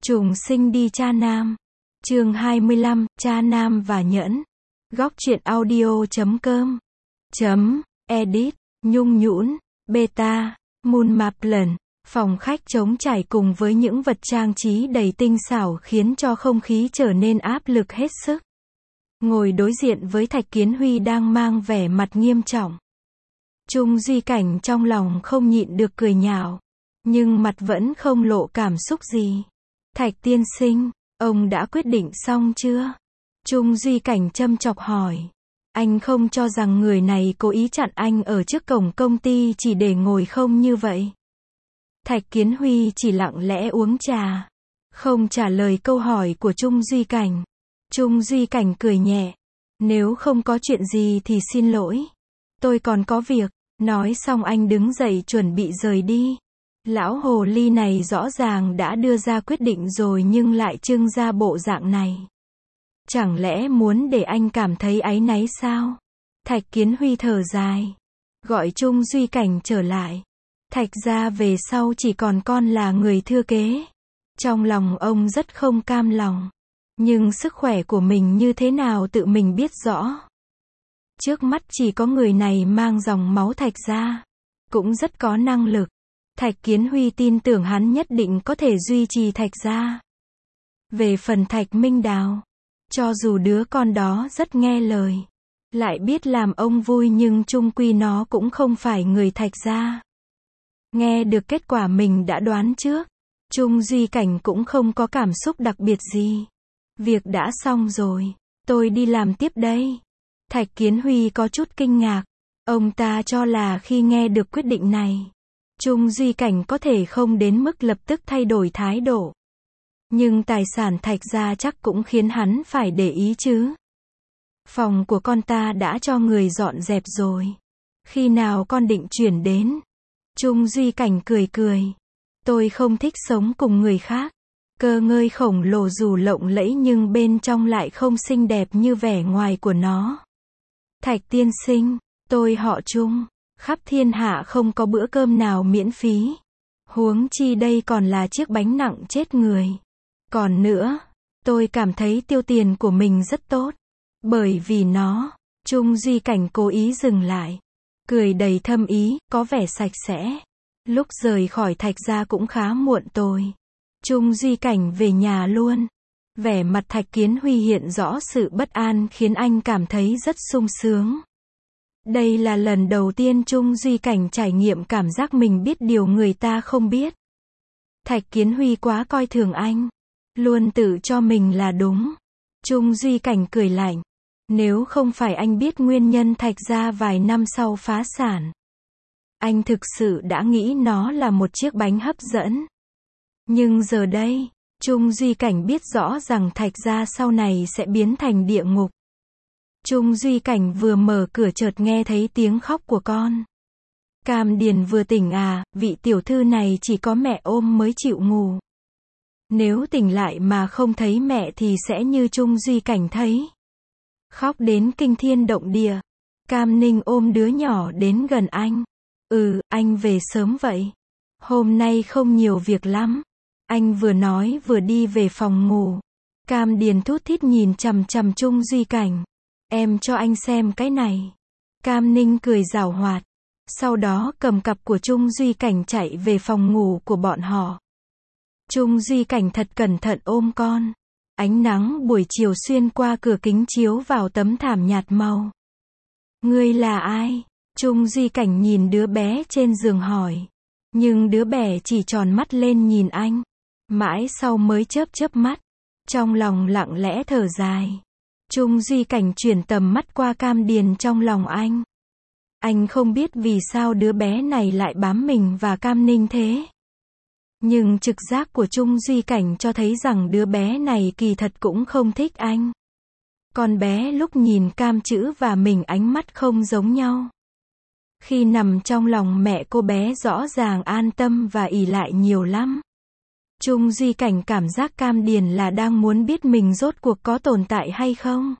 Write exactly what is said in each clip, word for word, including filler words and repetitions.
Trùng sinh đi cha nam. Chương hai mươi lăm, cha nam và nhẫn. Góc truyện audio chấm com. Chấm, edit, nhung nhũn, beta, moon maplin. Phòng khách trống trải cùng với những vật trang trí đầy tinh xảo khiến cho không khí trở nên áp lực hết sức. Ngồi đối diện với Thạch Kiến Huy đang mang vẻ mặt nghiêm trọng. Trung Duy Cảnh trong lòng không nhịn được cười nhạo, nhưng mặt vẫn không lộ cảm xúc gì. Thạch tiên sinh, ông đã quyết định xong chưa? Trung Duy Cảnh châm chọc hỏi. Anh không cho rằng người này cố ý chặn anh ở trước cổng công ty chỉ để ngồi không như vậy. Thạch Kiến Huy chỉ lặng lẽ uống trà, không trả lời câu hỏi của Trung Duy Cảnh. Trung Duy Cảnh cười nhẹ. Nếu không có chuyện gì thì xin lỗi. Tôi còn có việc. Nói xong anh đứng dậy chuẩn bị rời đi. Lão hồ ly này rõ ràng đã đưa ra quyết định rồi nhưng lại trưng ra bộ dạng này. Chẳng lẽ muốn để anh cảm thấy áy náy sao? Thạch Kiến Huy thở dài, gọi Trung Duy Cảnh trở lại. Thạch gia về sau chỉ còn con là người thừa kế. Trong lòng ông rất không cam lòng. Nhưng sức khỏe của mình như thế nào tự mình biết rõ. Trước mắt chỉ có người này mang dòng máu Thạch gia, cũng rất có năng lực. Thạch Kiến Huy tin tưởng hắn nhất định có thể duy trì Thạch gia. Về phần Thạch Minh Đào, cho dù đứa con đó rất nghe lời, lại biết làm ông vui nhưng chung quy nó cũng không phải người Thạch gia. Nghe được kết quả mình đã đoán trước, Trung Duy Cảnh cũng không có cảm xúc đặc biệt gì. Việc đã xong rồi, tôi đi làm tiếp đây. Thạch Kiến Huy có chút kinh ngạc. Ông ta cho là khi nghe được quyết định này, Trung Duy Cảnh có thể không đến mức lập tức thay đổi thái độ. Nhưng tài sản Thạch gia chắc cũng khiến hắn phải để ý chứ. Phòng của con ta đã cho người dọn dẹp rồi. Khi nào con định chuyển đến? Trung Duy Cảnh cười cười. Tôi không thích sống cùng người khác. Cơ ngơi khổng lồ dù lộng lẫy nhưng bên trong lại không xinh đẹp như vẻ ngoài của nó. Thạch tiên sinh, tôi họ Trung. Khắp thiên hạ không có bữa cơm nào miễn phí. Huống chi đây còn là chiếc bánh nặng chết người. Còn nữa, tôi cảm thấy tiêu tiền của mình rất tốt. Bởi vì nó, Trung Duy Cảnh cố ý dừng lại. Cười đầy thâm ý, có vẻ sạch sẽ. Lúc rời khỏi Thạch gia cũng khá muộn tôi. Trung Duy Cảnh về nhà luôn. Vẻ mặt Thạch Kiến Huy hiện rõ sự bất an khiến anh cảm thấy rất sung sướng. Đây là lần đầu tiên Trung Duy Cảnh trải nghiệm cảm giác mình biết điều người ta không biết. Thạch Kiến Huy quá coi thường anh. Luôn tự cho mình là đúng. Trung Duy Cảnh cười lạnh. Nếu không phải anh biết nguyên nhân Thạch gia vài năm sau phá sản, anh thực sự đã nghĩ nó là một chiếc bánh hấp dẫn. Nhưng giờ đây, Trung Duy Cảnh biết rõ rằng Thạch gia sau này sẽ biến thành địa ngục. Trung Duy Cảnh vừa mở cửa chợt nghe thấy tiếng khóc của con. Cam Điền vừa tỉnh à, vị tiểu thư này chỉ có mẹ ôm mới chịu ngủ. Nếu tỉnh lại mà không thấy mẹ thì sẽ như Trung Duy Cảnh thấy. Khóc đến kinh thiên động địa. Cam Ninh ôm đứa nhỏ đến gần anh. Ừ, anh về sớm vậy. Hôm nay không nhiều việc lắm. Anh vừa nói vừa đi về phòng ngủ. Cam Điền thút thít nhìn chằm chằm Trung Duy Cảnh. Em cho anh xem cái này. Cam Ninh cười giảo hoạt. Sau đó cầm cặp của Trung Duy Cảnh chạy về phòng ngủ của bọn họ. Trung Duy Cảnh thật cẩn thận ôm con. Ánh nắng buổi chiều xuyên qua cửa kính chiếu vào tấm thảm nhạt màu. Ngươi là ai? Trung Duy Cảnh nhìn đứa bé trên giường hỏi. Nhưng đứa bé chỉ tròn mắt lên nhìn anh. Mãi sau mới chớp chớp mắt. Trong lòng lặng lẽ thở dài. Trung Duy Cảnh chuyển tầm mắt qua Cam Điền trong lòng anh. Anh không biết vì sao đứa bé này lại bám mình và Cam Ninh thế. Nhưng trực giác của Trung Duy Cảnh cho thấy rằng đứa bé này kỳ thật cũng không thích anh. Con bé lúc nhìn Cam chữ và mình ánh mắt không giống nhau. Khi nằm trong lòng mẹ cô bé rõ ràng an tâm và ỷ lại nhiều lắm. Trung Duy Cảnh cảm giác Cam Điền là đang muốn biết mình rốt cuộc có tồn tại hay không.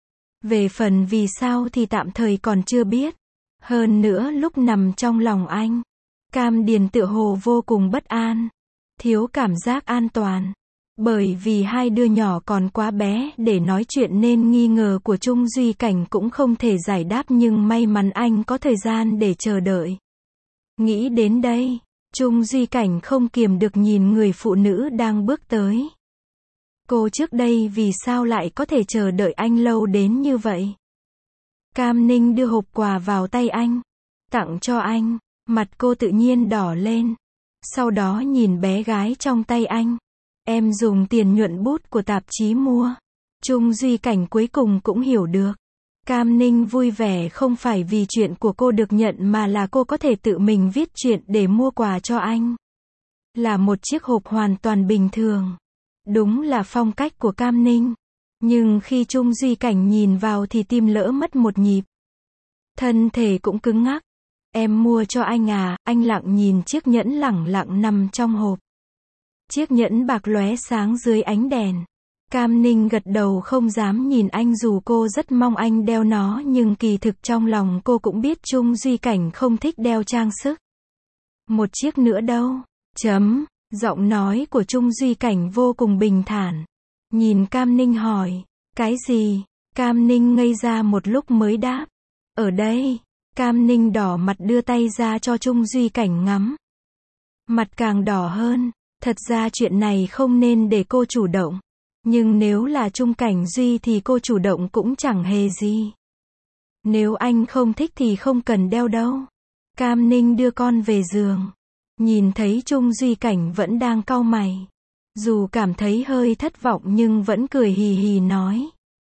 Về phần vì sao thì tạm thời còn chưa biết. Hơn nữa lúc nằm trong lòng anh, Cam Điền tựa hồ vô cùng bất an, thiếu cảm giác an toàn. Bởi vì hai đứa nhỏ còn quá bé để nói chuyện nên nghi ngờ của Trung Duy Cảnh cũng không thể giải đáp, nhưng may mắn anh có thời gian để chờ đợi. Nghĩ đến đây, Trung Duy Cảnh không kiềm được nhìn người phụ nữ đang bước tới. Cô trước đây vì sao lại có thể chờ đợi anh lâu đến như vậy? Cam Ninh đưa hộp quà vào tay anh, tặng cho anh, mặt cô tự nhiên đỏ lên. Sau đó nhìn bé gái trong tay anh. Em dùng tiền nhuận bút của tạp chí mua. Trung Duy Cảnh cuối cùng cũng hiểu được. Cam Ninh vui vẻ không phải vì chuyện của cô được nhận mà là cô có thể tự mình viết chuyện để mua quà cho anh. Là một chiếc hộp hoàn toàn bình thường. Đúng là phong cách của Cam Ninh. Nhưng khi Trung Duy Cảnh nhìn vào thì tim lỡ mất một nhịp. Thân thể cũng cứng ngắc. Em mua cho anh à? Anh lặng nhìn chiếc nhẫn lẳng lặng nằm trong hộp. Chiếc nhẫn bạc lóe sáng dưới ánh đèn. Cam Ninh gật đầu không dám nhìn anh dù cô rất mong anh đeo nó, nhưng kỳ thực trong lòng cô cũng biết Trung Duy Cảnh không thích đeo trang sức. Một chiếc nữa đâu? Chấm. Giọng nói của Trung Duy Cảnh vô cùng bình thản. Nhìn Cam Ninh hỏi. Cái gì? Cam Ninh ngây ra một lúc mới đáp. Ở đây. Cam Ninh đỏ mặt đưa tay ra cho Trung Duy Cảnh ngắm. Mặt càng đỏ hơn. Thật ra chuyện này không nên để cô chủ động. Nhưng nếu là Trung Cảnh Duy thì cô chủ động cũng chẳng hề gì. Nếu anh không thích thì không cần đeo đâu. Cam Ninh đưa con về giường. Nhìn thấy Trung Duy Cảnh vẫn đang cau mày. Dù cảm thấy hơi thất vọng nhưng vẫn cười hì hì nói.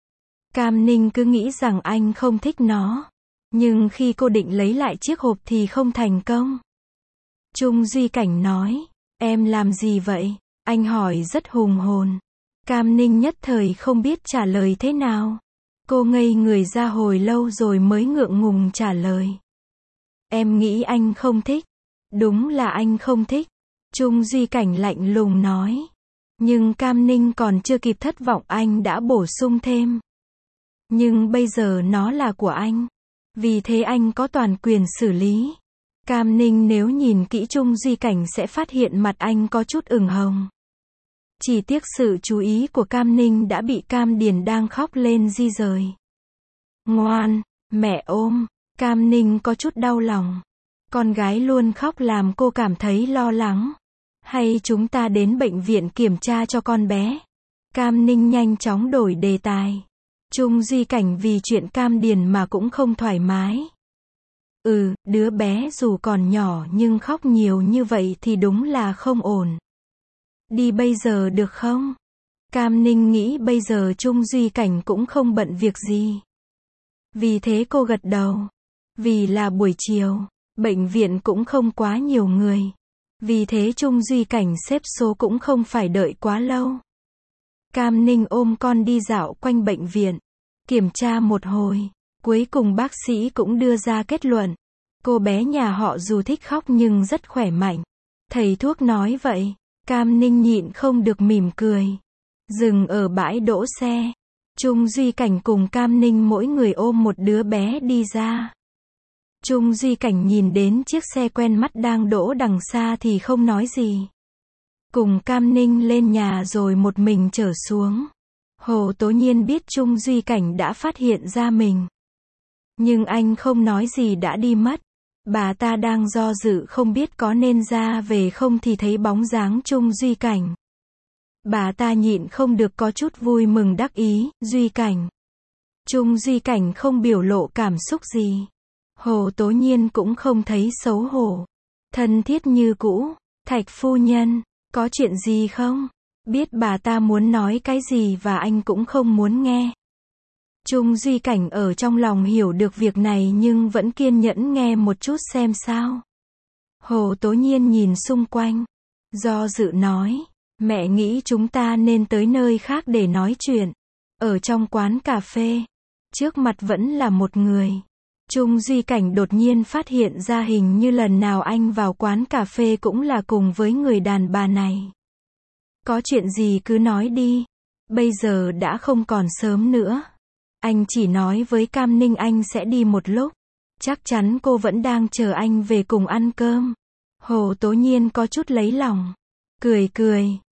Cam Ninh cứ nghĩ rằng anh không thích nó. Nhưng khi cô định lấy lại chiếc hộp thì không thành công. Trung Duy Cảnh nói. Em làm gì vậy? Anh hỏi rất hùng hồn. Cam Ninh nhất thời không biết trả lời thế nào. Cô ngây người ra hồi lâu rồi mới ngượng ngùng trả lời. Em nghĩ anh không thích. Đúng là anh không thích. Trung Duy Cảnh lạnh lùng nói. Nhưng Cam Ninh còn chưa kịp thất vọng anh đã bổ sung thêm. Nhưng bây giờ nó là của anh. Vì thế anh có toàn quyền xử lý. Cam Ninh nếu nhìn kỹ Trung Duy Cảnh sẽ phát hiện mặt anh có chút ửng hồng. Chỉ tiếc sự chú ý của Cam Ninh đã bị Cam Điền đang khóc lên di rời. Ngoan, mẹ ôm. Cam Ninh có chút đau lòng. Con gái luôn khóc làm cô cảm thấy lo lắng. Hay chúng ta đến bệnh viện kiểm tra cho con bé? Cam Ninh nhanh chóng đổi đề tài. Trung Duy Cảnh vì chuyện Cam Điền mà cũng không thoải mái. Ừ, đứa bé dù còn nhỏ nhưng khóc nhiều như vậy thì đúng là không ổn. Đi bây giờ được không? Cam Ninh nghĩ bây giờ Trung Duy Cảnh cũng không bận việc gì. Vì thế cô gật đầu. Vì là buổi chiều, bệnh viện cũng không quá nhiều người. Vì thế Trung Duy Cảnh xếp số cũng không phải đợi quá lâu. Cam Ninh ôm con đi dạo quanh bệnh viện. Kiểm tra một hồi. Cuối cùng bác sĩ cũng đưa ra kết luận. Cô bé nhà họ dù thích khóc nhưng rất khỏe mạnh. Thầy thuốc nói vậy. Cam Ninh nhịn không được mỉm cười. Dừng ở bãi đỗ xe. Trung Duy Cảnh cùng Cam Ninh mỗi người ôm một đứa bé đi ra. Trung Duy Cảnh nhìn đến chiếc xe quen mắt đang đỗ đằng xa thì không nói gì. Cùng Cam Ninh lên nhà rồi một mình trở xuống. Hồ Tố Nhiên biết Trung Duy Cảnh đã phát hiện ra mình. Nhưng anh không nói gì đã đi mất. Bà ta đang do dự không biết có nên ra về không thì thấy bóng dáng Trung Duy Cảnh. Bà ta nhịn không được có chút vui mừng đắc ý. Duy Cảnh. Trung Duy Cảnh không biểu lộ cảm xúc gì. Hồ Tố Nhiên cũng không thấy xấu hổ. Thân thiết như cũ. Thạch phu nhân, có chuyện gì không? Biết bà ta muốn nói cái gì và anh cũng không muốn nghe. Trung Duy Cảnh ở trong lòng hiểu được việc này nhưng vẫn kiên nhẫn nghe một chút xem sao. Hồ Tố Nhiên nhìn xung quanh. Do dự nói. Mẹ nghĩ chúng ta nên tới nơi khác để nói chuyện. Ở trong quán cà phê. Trước mặt vẫn là một người. Trung Duy Cảnh đột nhiên phát hiện ra hình như lần nào anh vào quán cà phê cũng là cùng với người đàn bà này. Có chuyện gì cứ nói đi. Bây giờ đã không còn sớm nữa. Anh chỉ nói với Cam Ninh anh sẽ đi một lúc. Chắc chắn cô vẫn đang chờ anh về cùng ăn cơm. Hồ Tố Nhiên có chút lấy lòng. Cười cười.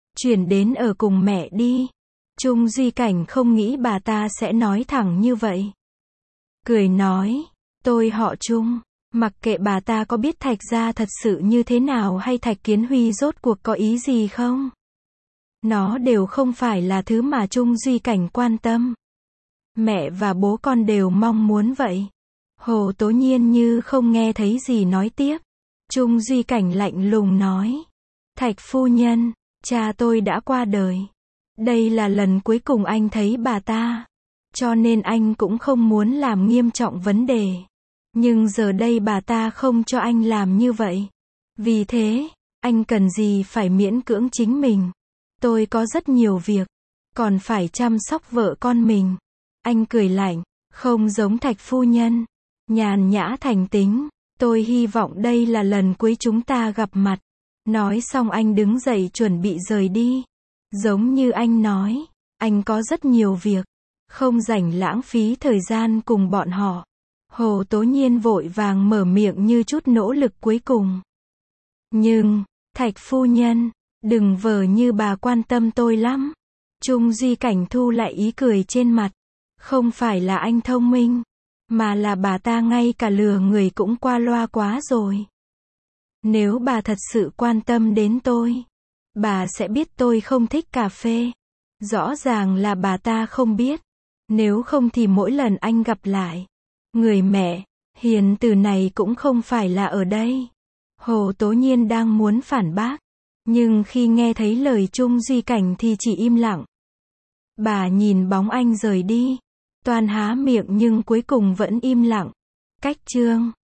Chuyển đến ở cùng mẹ đi. Trung Duy Cảnh không nghĩ bà ta sẽ nói thẳng như vậy. Cười nói, tôi họ Trung. Mặc kệ bà ta có biết Thạch gia thật sự như thế nào hay Thạch Kiến Huy rốt cuộc có ý gì không. Nó đều không phải là thứ mà Trung Duy Cảnh quan tâm. Mẹ và bố con đều mong muốn vậy. Hồ Tố Nhiên như không nghe thấy gì nói tiếp. Trung Duy Cảnh lạnh lùng nói. Thạch phu nhân, cha tôi đã qua đời. Đây là lần cuối cùng anh thấy bà ta. Cho nên anh cũng không muốn làm nghiêm trọng vấn đề. Nhưng giờ đây bà ta không cho anh làm như vậy. Vì thế, anh cần gì phải miễn cưỡng chính mình. Tôi có rất nhiều việc. Còn phải chăm sóc vợ con mình. Anh cười lạnh, không giống Thạch phu nhân. Nhàn nhã thành tính. Tôi hy vọng đây là lần cuối chúng ta gặp mặt. Nói xong anh đứng dậy chuẩn bị rời đi. Giống như anh nói, anh có rất nhiều việc. Không rảnh lãng phí thời gian cùng bọn họ. Hồ Tố Nhiên vội vàng mở miệng như chút nỗ lực cuối cùng. Nhưng, Thạch phu nhân, đừng vờ như bà quan tâm tôi lắm. Trung Duy Cảnh thu lại ý cười trên mặt. Không phải là anh thông minh, mà là bà ta ngay cả lừa người cũng qua loa quá rồi. Nếu bà thật sự quan tâm đến tôi, bà sẽ biết tôi không thích cà phê. Rõ ràng là bà ta không biết. Nếu không thì mỗi lần anh gặp lại, người mẹ hiền từ này cũng không phải là ở đây. Hồ Tố Nhiên đang muốn phản bác, nhưng khi nghe thấy lời Trung Duy Cảnh thì chỉ im lặng. Bà nhìn bóng anh rời đi, toan há miệng nhưng cuối cùng vẫn im lặng. Cách chương